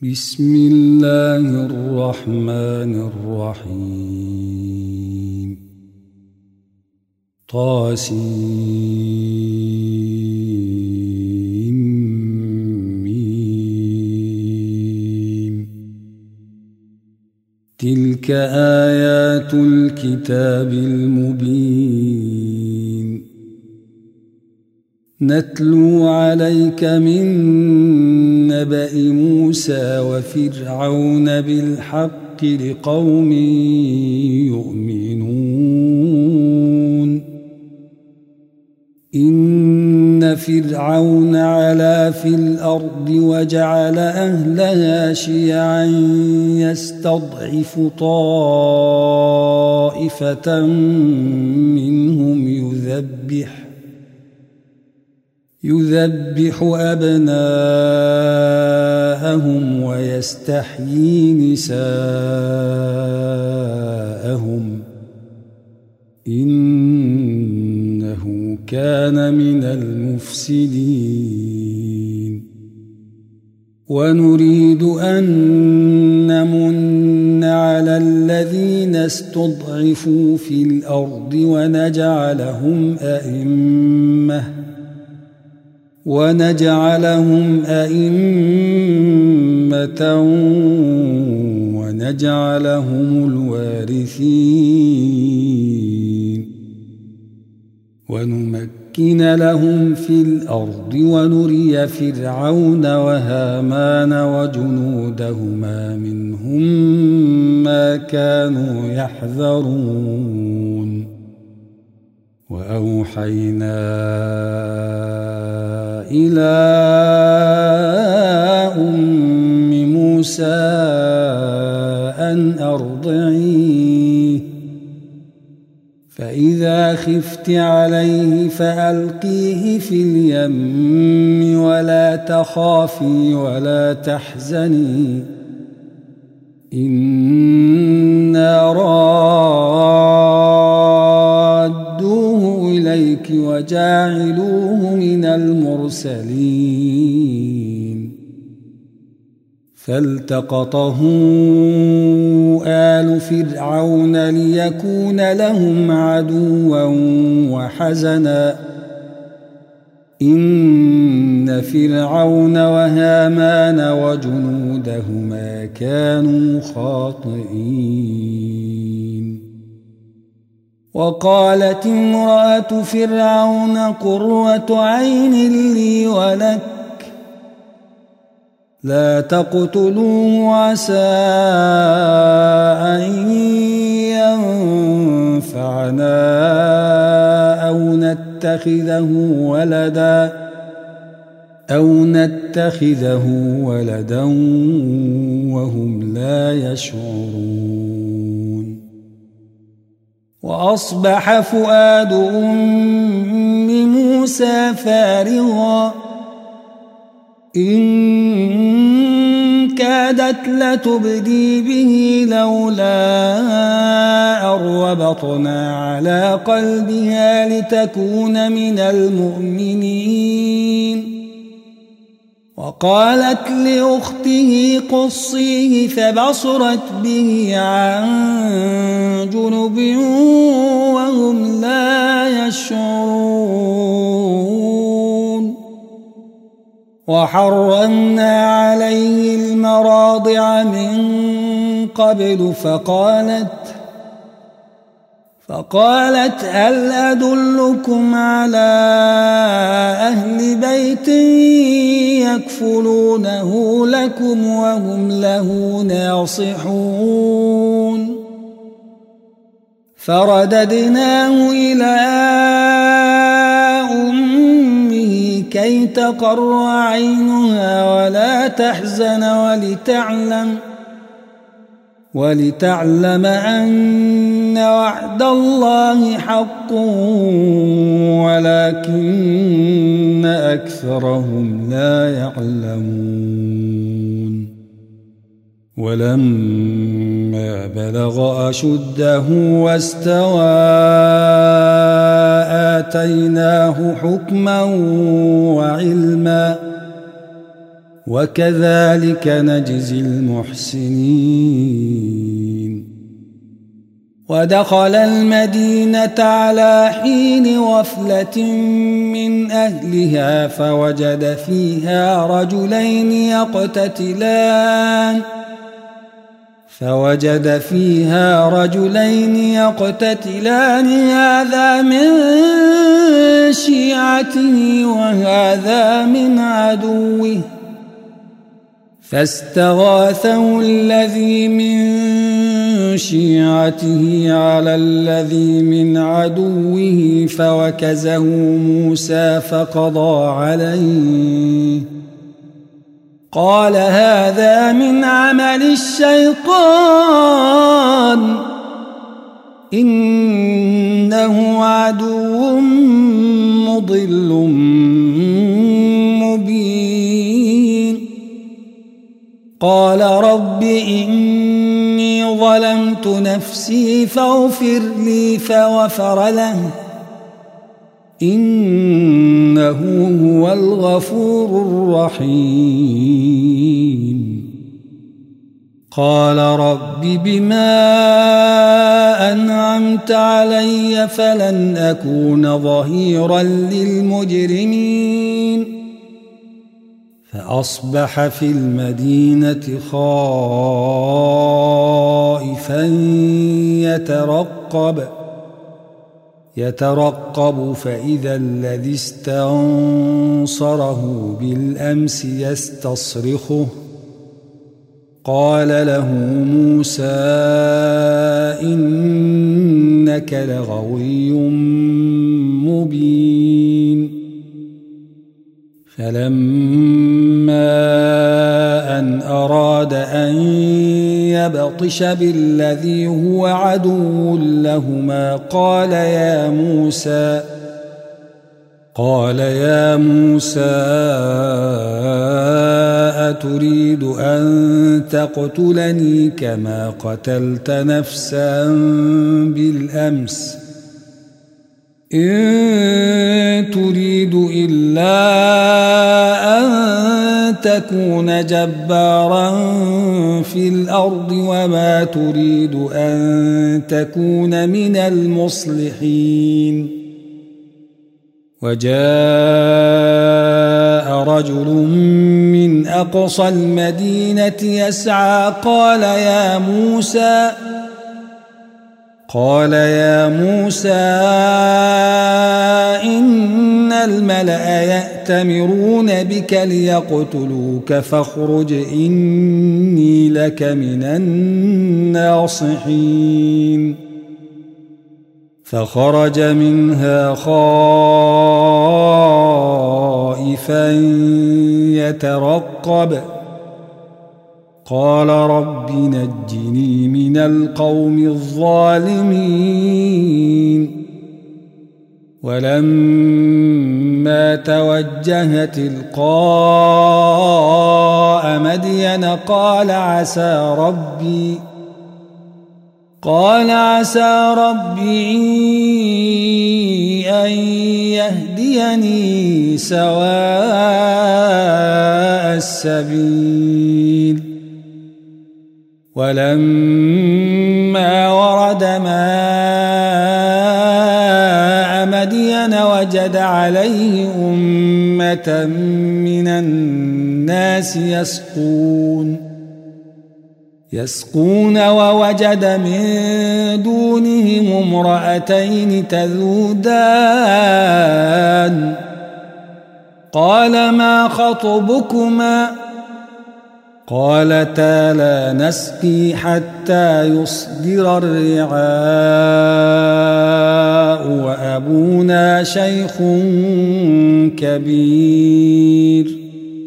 بسم الله الرحمن الرحيم طاسيم تلك آيات الكتاب المبين نتلو عليك من نبأ موسى وفرعون بالحق لقوم يؤمنون إن فرعون علا في الأرض وجعل أهلها شيعا يستضعف طائفة منهم يذبح أبناءهم ويستحيي نساءهم إنه كان من المفسدين ونريد أن نمن على الذين استضعفوا في الأرض ونجعلهم أئمة ونجعلهم الوارثين ونمكن لهم في الأرض ونري فرعون وهامان وجنودهما منهم ما كانوا يحذرون وأوحينا إلى أم موسى أن أرضعيه فإذا خفت عليه فألقيه في اليم ولا تخافي ولا تحزني إنا رادوه إليك وجاعلوه من المرسلين فالتقطه آل فرعون ليكون لهم عدوا وحزنا إن فرعون وهامان وجنودهما كانوا خاطئين وقالت امرأة فرعون قرة عين لي ولك لا تقتلوه عسى أن ينفعنا أو نتخذه ولدا وهم لا يشعرون وأصبح فؤاد أم موسى فارغا إن كادت لتبدي به لولا أن ربطنا على قلبها لتكون من المؤمنين وقالت لأخته قصيه فبصرت به عن جنب وهم لا يشعرون وحرمنا عليه المراضع من قبل فقالت هل أدلكم على أهل بيت يكفلونه لكم وهم له ناصحون فرددناه إلى أمه كي تقر عينها ولا تحزن ولتعلم أن وعد الله حق ولكن أكثرهم لا يعلمون ولما بلغ أشده واستوى آتيناه حكما وعلما وكذلك نجزي المحسنين. ودخل المدينة على حين غفلة من أهلها فوجد فيها رجلين يقتتلان هذا من شيعته وهذا من عدوه فاستغاثه الذي من شيعته على الذي من عدوه فوكزه موسى فقضى عليه قال هذا من عمل الشيطان إنه عدو مضل مبين. قال رب إني ظلمت نفسي فاغفر لي فغفر له إنه هو الغفور الرحيم. قال رب بما أنعمت علي فلن أكون ظهيرا للمجرمين. فأصبح في المدينة خائفا يترقب فإذا الذي استنصره بالأمس يستصرخه قال له موسى إنك لغوي مبين. فلما أن أراد أن يبطش بالذي هو عدو لهما قال يا موسى أتريد أن تقتلني كما قتلت نفسا بالأمس إن تريد إلا أن تكون جبارا في الأرض وما تريد أن تكون من المصلحين. وجاء رجل من أقصى المدينة يسعى قال يا موسى إن الملأ يأتمرون بك ليقتلوك فاخرج إني لك من الناصحين. فخرج منها خائفا يترقب قال رب نجني من القوم الظالمين. ولما توجه تلقاء مدين قال عسى ربي أن يهديني سواء السبيل. ولما ورد ماء مدين وجد عليه أمة من الناس يسقون ووجد من دونهم امرأتين تذودان قال ما خطبكما قالتا لا نسقي حتى يصدر الرعاء وأبونا شيخ كبير.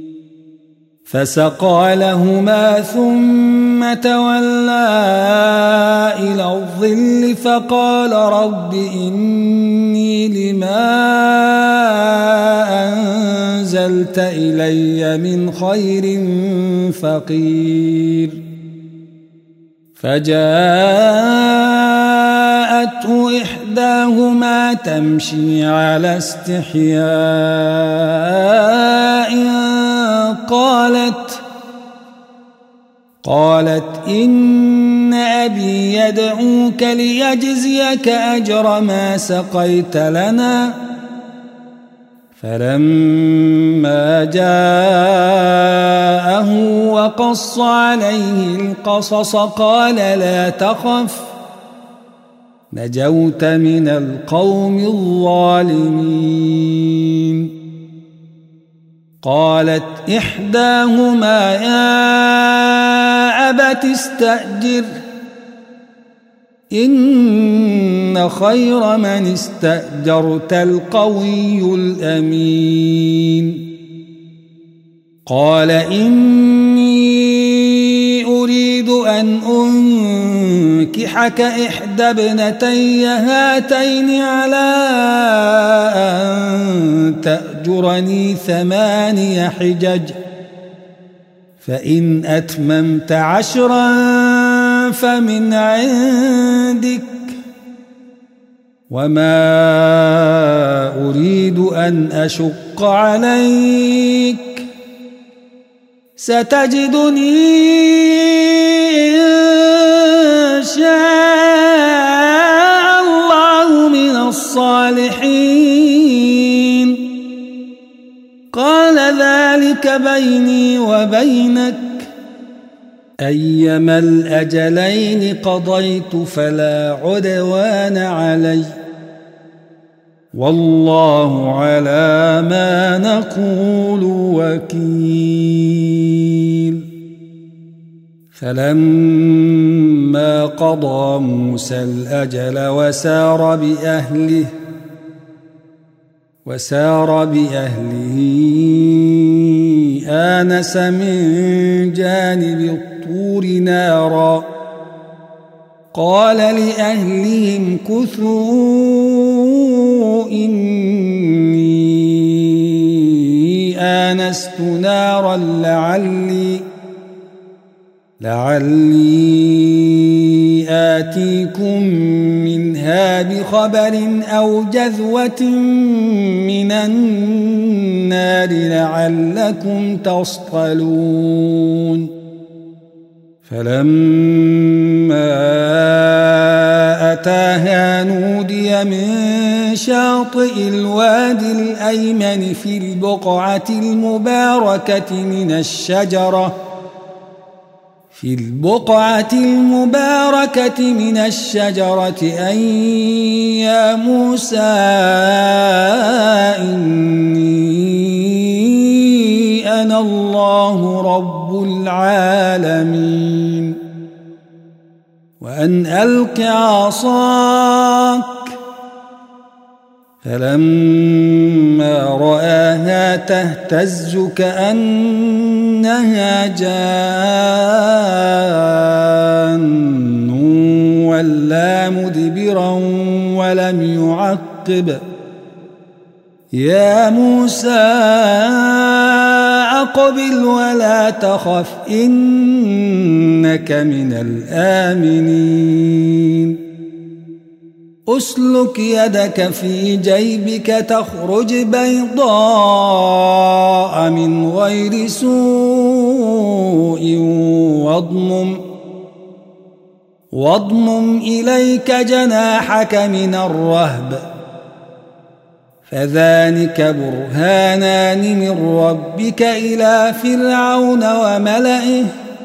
فسقى لهما ثم تولى إلى الظل فقال رب إني لما أنزلت إلي من خير فقير. فجاءته إحداهما تمشي على استحياء قالت إن أبي يدعوك ليجزيك أجر ما سقيت لنا. فلما جاءه وقص عليه القصص قال لا تخف نجوت من القوم الظالمين. قالت إحداهما يا أبت استأجر إن خير من استأجرت القوي الأمين. قال إني أريد أن أنكحك إحدى ابنتي هاتين على أن تأجرني 8 حجج فإن أتممت 10 فمن عندك وما أريد أن أشق عليك ستجدني إن شاء الله من الصالحين. قال ذلك بيني وبينك أيما الأجلين قضيت فلا عدوان علي والله على ما نقول وكيل. فلما قضى موسى الأجل وسار بأهله آنس من جانب الطور نارا قال لأهلهم كثوا إني آنست نارا لعلي آتيكم منها بخبر أو جذوة من النار لعلكم تصطلون. فلما أتاها نودي من شاطئ الوادي الأيمن في البقعة المباركة من الشجرة أن يا موسى إني أنا الله رب العالمين وأن ألق عصاك. فلما رآها تهتز كأنها جان ولا مدبرا ولم يعقب يا موسى أقبل ولا تخف إنك من الآمنين. أسلك يدك في جيبك تخرج بيضاء من غير سوء واضمم إليك جناحك من الرهب فذلك برهانان من ربك إلى فرعون وملئه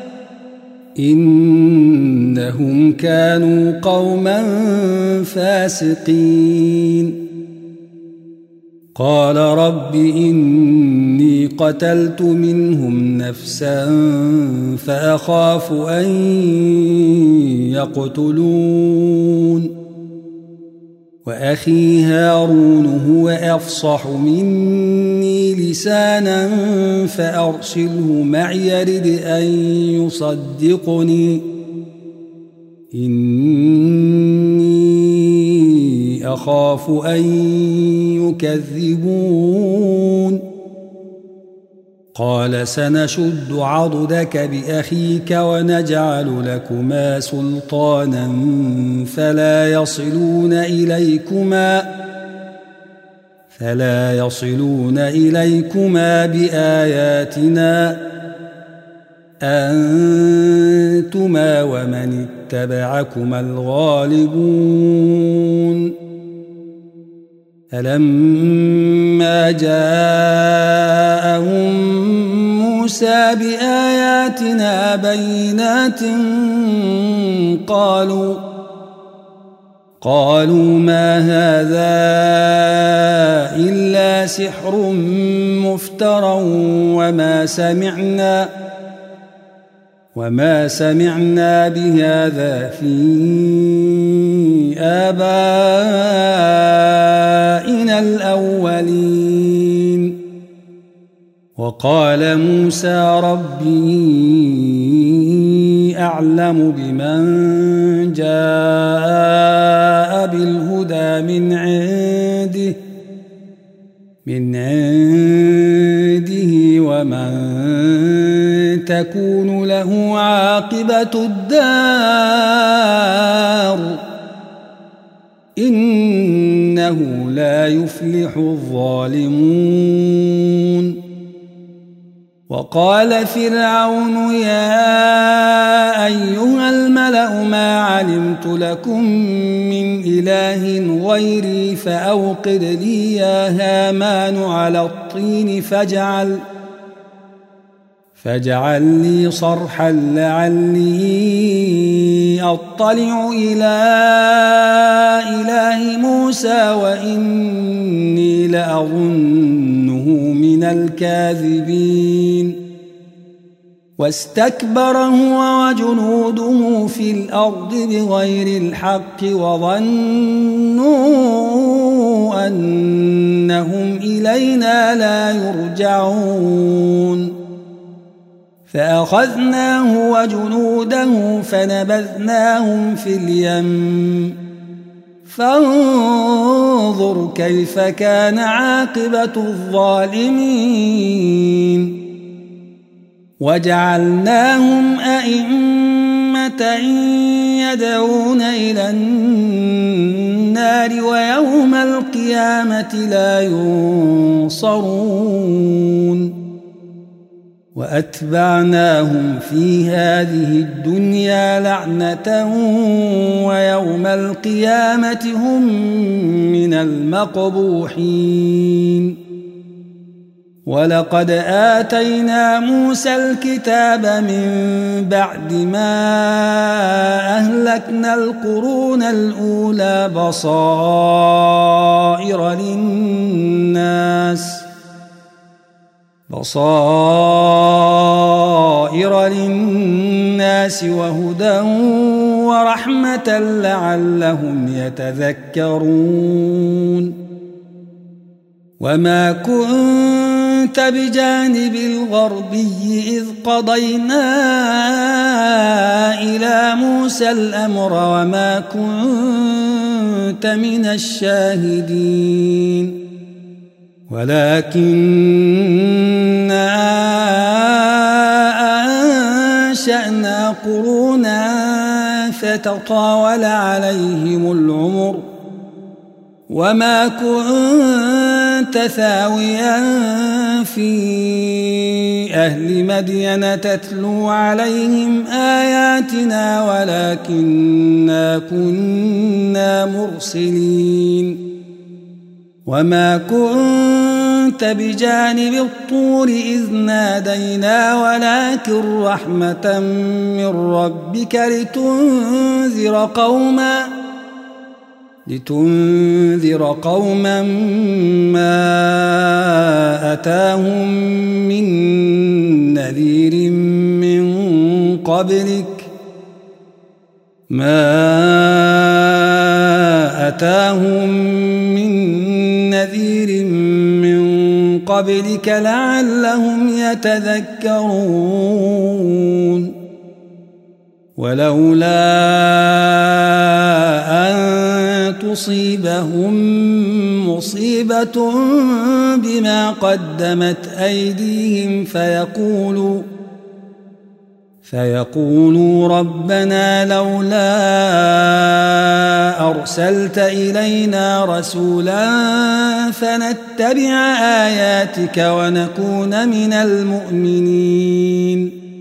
إنهم كانوا قوما فاسقين. قال رب إني قتلت منهم نفسا فأخاف أن يقتلون وأخي هارون هو أفصح مني لسانا فأرسله معي يرد أن يصدقني إني أخاف أن يكذبون. قال سنشد عضدك بأخيك ونجعل لكما سلطانا فلا يصلون إليكما أفلا يصلون إليكما بآياتنا أنتما ومن اتبعكما الغالبون ألما جاءهم موسى بآياتنا بينات قالوا ما هذا إلا سحر مفترى وما سمعنا بهذا في آبائنا الأولين وقال موسى ربي أعلم بمن جاء بالهدى من عنده ومن تكون له عاقبة الدار إنه لا يفلح الظالمون وقال فرعون يا أيها الملأ ما علمت لكم من إله غيري فأوقد لي يا هامان على الطين فاجعل لي صرحا لعلي أطلع إلى إله موسى وإني لأظنه من الكاذبين واستكبر هو وجنوده في الأرض بغير الحق وظنوا أنهم إلينا لا يرجعون فأخذناه وجنوده فنبذناهم في اليم فانظر كيف كان عاقبة الظالمين وجعلناهم أئمة يدعون إلى النار ويوم القيامة لا ينصرون وأتبعناهم في هذه الدنيا لعنة ويوم القيامة هم من المقبوحين ولقد آتينا موسى الكتاب من بعد ما أهلكنا القرون الأولى بصائر للناس وهدى ورحمة لعلهم يتذكرون وما كنت بجانب الغربي إذ قضينا إلى موسى الأمر وما كنت من الشاهدين ولكننا أنشأنا قرونا فتطاول عليهم العمر وما كنت ثاويا في أهل مدين تتلو عليهم آياتنا ولكننا كنا مرسلين وما كنت بجانب الطور إذ نادينا ولكن رحمة من ربك لتنذر قوما ما أتاهم من نذير من قبلك لعلهم يتذكرون ولولا أن تصيبهم مصيبة بما قدمت أيديهم فيقولوا ربنا لولا أرسلت إلينا رسولا فنتبع آياتك ونكون من المؤمنين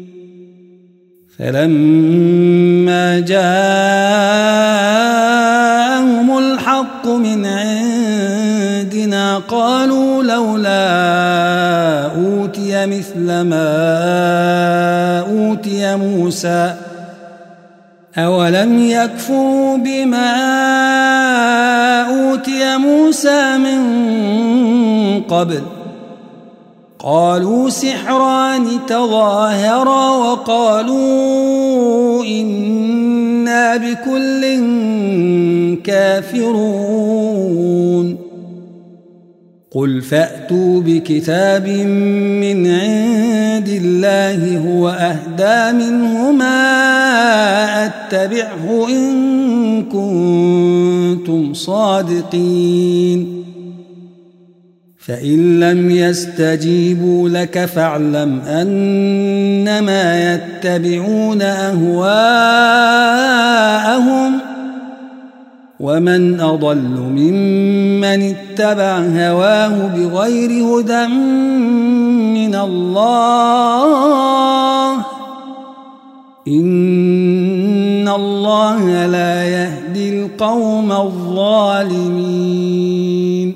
فلما جاءهم الحق من عندنا قالوا لولا أوتي مثل ما أوتي موسى أولم يكفروا بما أوتي موسى من قبل قالوا سحران تظاهرا وقالوا إنا بكل كافرون قل فأتوا بكتاب من عند الله هو أهدى منهما أتبعه إن كنتم صادقين فإن لم يستجيبوا لك فاعلم أنما يتبعون أهواءهم ومن أضل ممن اتبع هواه بغير هدى من الله إن الله لا يهدي القوم الظالمين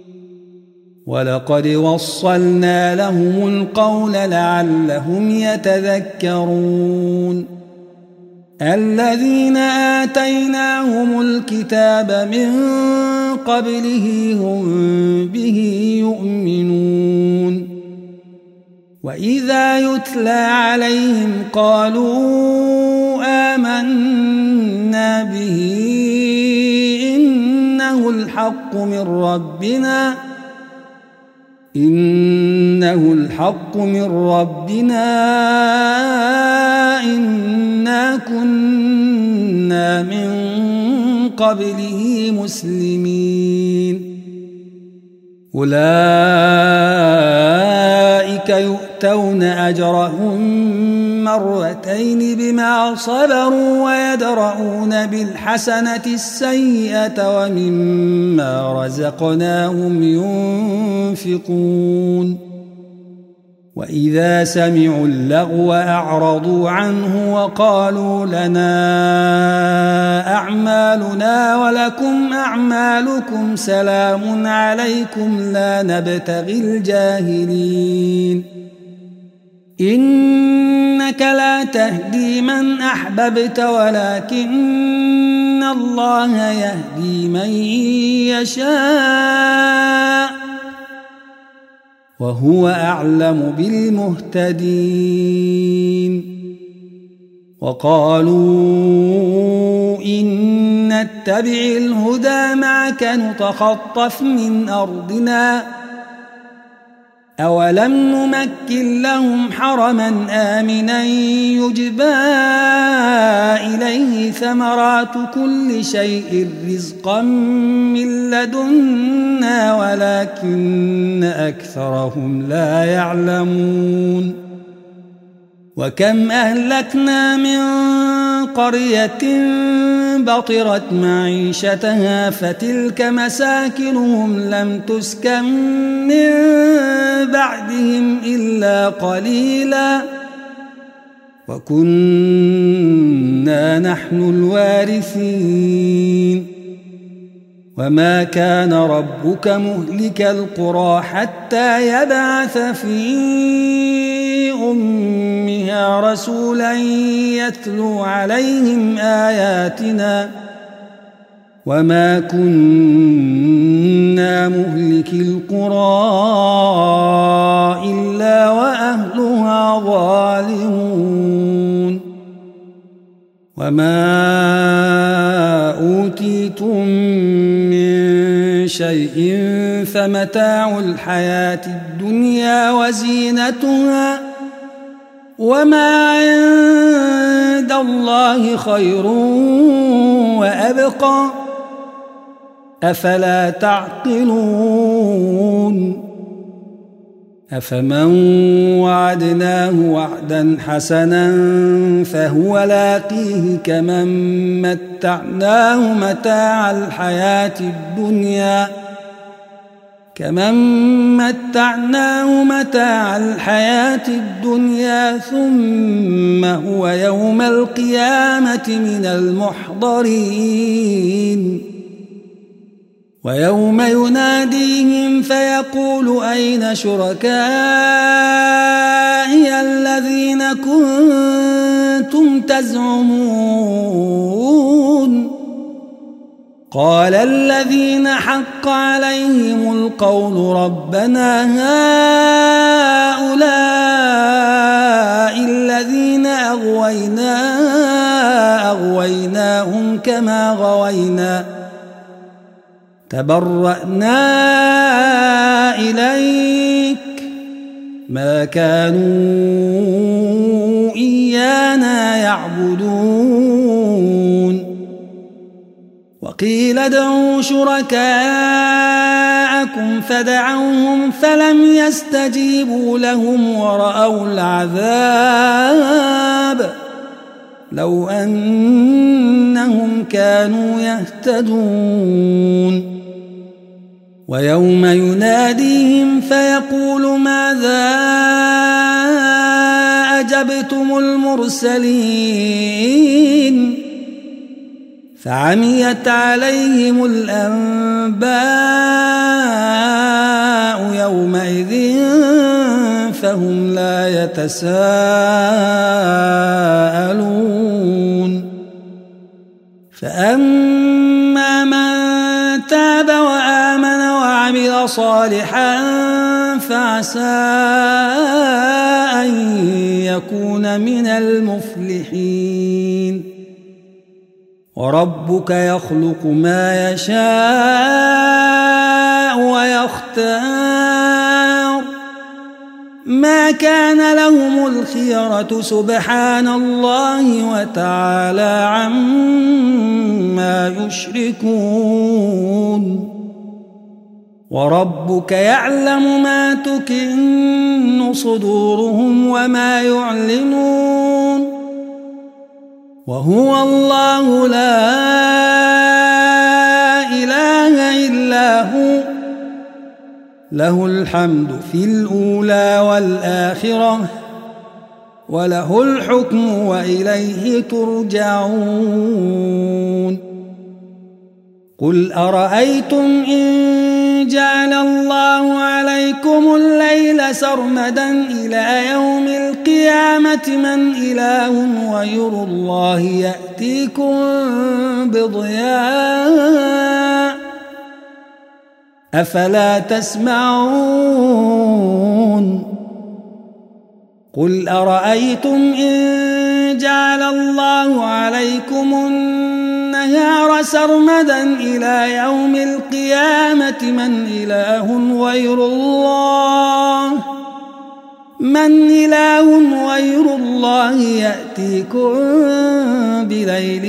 ولقد وصلنا لهم القول لعلهم يتذكرون الذين آتيناهم الكتاب من قبله هم به يؤمنون وإذا يتلى عليهم قالوا آمنا به إنه الحق من ربنا إنا كنا من قبله مسلمين أولئك يؤتون أجرهم مرتين بما صبروا ويدرؤون بالحسنة السيئة ومما رزقناهم ينفقون وإذا سمعوا اللغو أعرضوا عنه وقالوا لنا أعمالنا ولكم أعمالكم سلام عليكم لا نبتغي الجاهلين إنك لا تهدي من أحببت ولكن الله يهدي من يشاء وهو أعلم بالمهتدين وقالوا إن نتبع الهدى معك نتخطف من أرضنا أولم نمكن لهم حرما آمنا يجبى إليه ثمرات كل شيء رزقا من لدنا ولكن أكثرهم لا يعلمون وكم أهلكنا من قرية بطرت معيشتها فتلك مساكنهم لم تسكن من بعدهم إلا قليلا وكنا نحن الوارثين وما كان ربك مهلك القرى حتى يبعث في أمها رسولا يتلو عليهم آياتنا وما كنا مهلك القرى إلا وأهلها ظالمون وما أوتيتم من شيء فمتاع الحياة الدنيا وزينتها وما عند الله خير وأبقى أفلا تعقلون أفمن وعدناه وعدا حسنا فهو لاقيه كمن متعناه متاع الحياة الدنيا ثم هو يوم القيامة من المحضرين ويوم يناديهم فيقول أين شركائي الذين كنتم تزعمون قال الذين حق عليهم القول ربنا هؤلاء الذين أغويناهم كما غوينا تبرأنا إليك ما كانوا إيانا يعبدون وقيل ادعوا شركاءكم فدعوهم فلم يستجيبوا لهم ورأوا العذاب لو أنهم كانوا يهتدون ويوم يناديهم فيقول ماذا أجبتم المرسلين فعميت عليهم الأنباء يومئذ فهم لا يتساءلون فأما من تاب وآمن وعمل صالحا فعسى أن يكون من المفلحين وربك يخلق ما يشاء ويختار ما كان لهم الخيرة سبحان الله وتعالى عما يشركون وربك يعلم ما تكن صدورهم وما يعلنون وهو الله لا إله إلا هو له الحمد في الأولى والآخرة وله الحكم وإليه ترجعون قل أرأيتم إن جعل الله عليكم الليل سرمدا إلى يوم القيامة من إله غير الله يأتيكم بضياء أفلا تسمعون قل أرأيتم إن جعل الله عليكم النهار سرمدا إلى يوم القيامة من إله غير الله يأتيكم بليل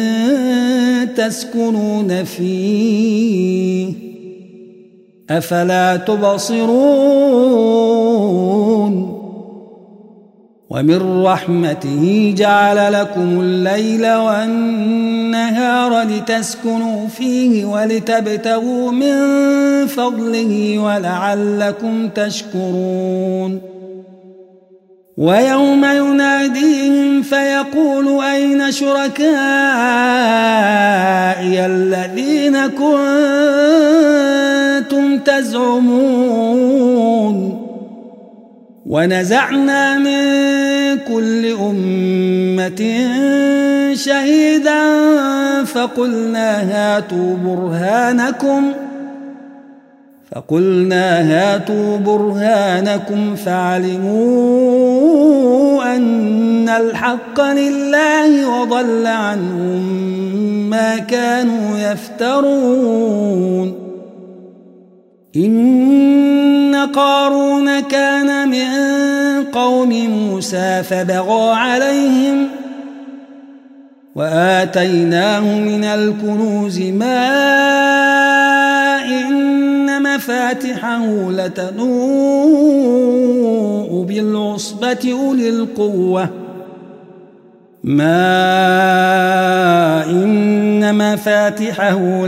تسكنون فيه أفلا تبصرون ومن رحمته جعل لكم الليل والنهار لتسكنوا فيه ولتبتغوا من فضله ولعلكم تشكرون ويوم يناديهم فيقول أين شركائي الذين كنتم تزعمون ونزعنا من كل أمة شهيدا فقلنا هاتوا برهانكم فعلموا أن الحق لله وضل عنهم ما كانوا يفترون إن قارون كان من قوم موسى فبغى عليهم وآتيناه من الكنوز ما إن مفاتحه مفاتحه لتنوء بالعصبة أولي القوة إن مفاتحه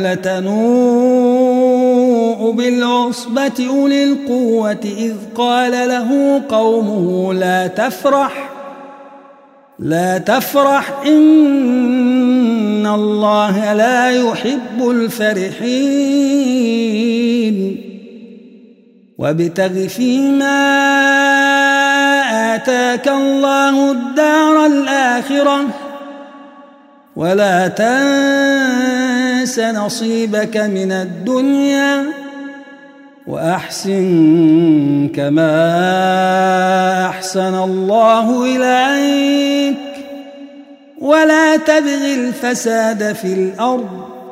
لتنوء بالعصبة أولي القوة إذ قال له قومه لا تفرح إن الله لا يحب الفرحين وابتغ فيما آتاك الله الدار الآخرة ولا تنس نصيبك من الدنيا وأحسن كما أحسن الله إليك ولا تبغ الفساد في الأرض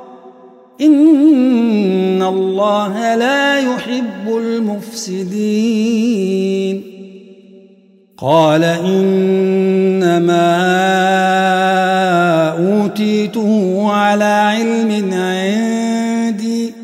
إن الله لا يحب المفسدين قال إنما أوتيته على علم عندي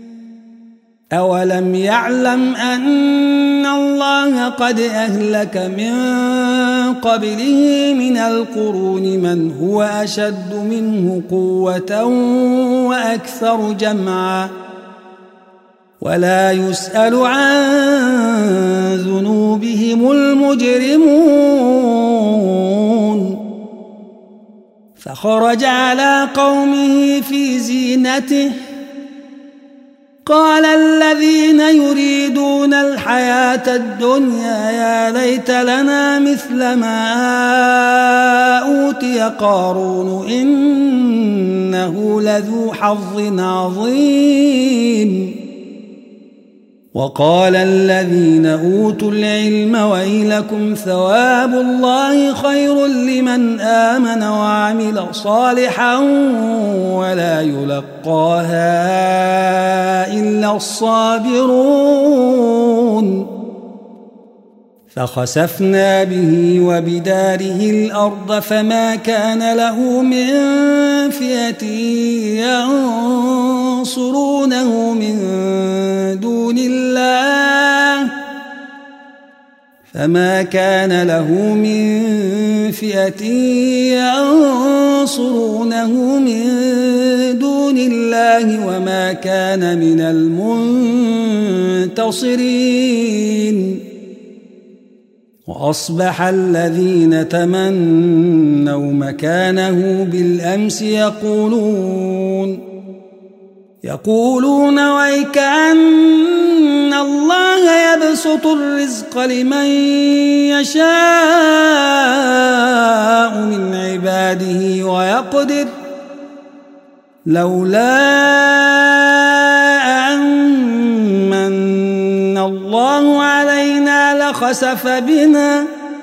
أولم يعلم أن الله قد أهلك من قبله من القرون من هو أشد منه قوة وأكثر جمعا ولا يسأل عن ذنوبهم المجرمون فخرج على قومه في زينته قال الذين يريدون الحياة الدنيا يا ليت لنا مثل ما أوتي قارون إنه لذو حظ عظيم وقال الذين أوتوا العلم ويلكم ثواب الله خير لمن آمن وعمل صالحا ولا يلقاها إلا الصابرون فخسفنا به وبداره الأرض فما كان له من فئة ينصرونه من دون الله وما كان من المنتصرين وأصبح الذين تمنوا مكانه بالأمس يقولون ويكأن الله يبسط الرزق لمن يشاء من عباده ويقدر لولا أن الله علينا لخسف بنا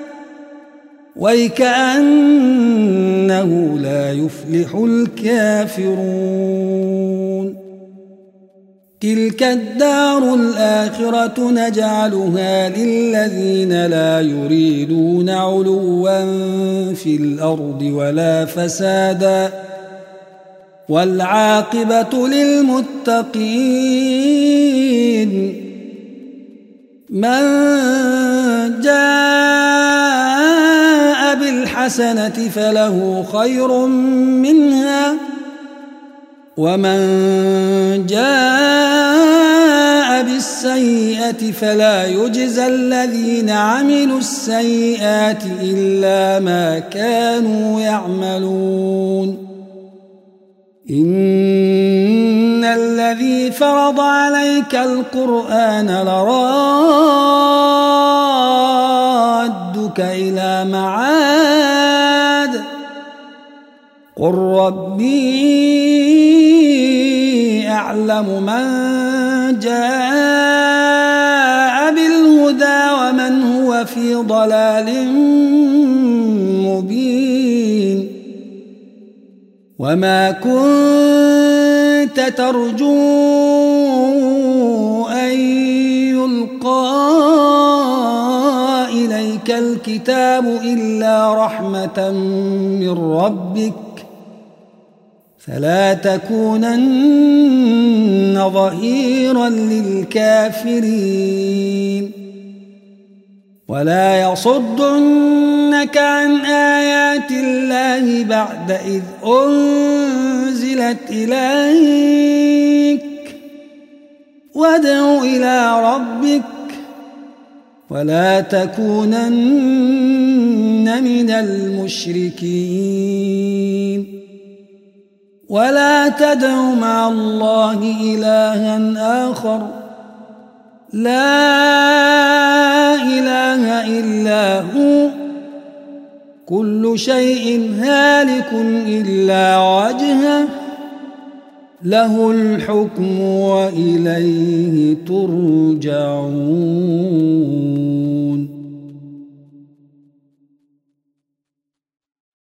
ويكأنه لا يفلح الكافرون تلك الدار الآخرة نجعلها للذين لا يريدون علوا في الأرض ولا فسادا والعاقبة للمتقين من جاء بالحسنة فله خير منها ومن جاء بالسيئة فلا يجزى الذين عملوا السيئات إلا ما كانوا يعملون إن الذي فرض عليك القرآن لرادك إلى معاد قل ربي أعلم من جاء بالهدى ومن هو في ضلال مبين وما كنت ترجو أن يلقى إليك الكتاب إلا رحمة من ربك فلا تكونن ظهيرا للكافرين ولا يصدنك عن آيات الله بعد إذ أنزلت إليك وادع إلى ربك ولا تكونن من المشركين ولا تدع مع الله إلها آخر لا إله إلا هو كل شيء هالك إلا وجهه له الحكم وإليه ترجعون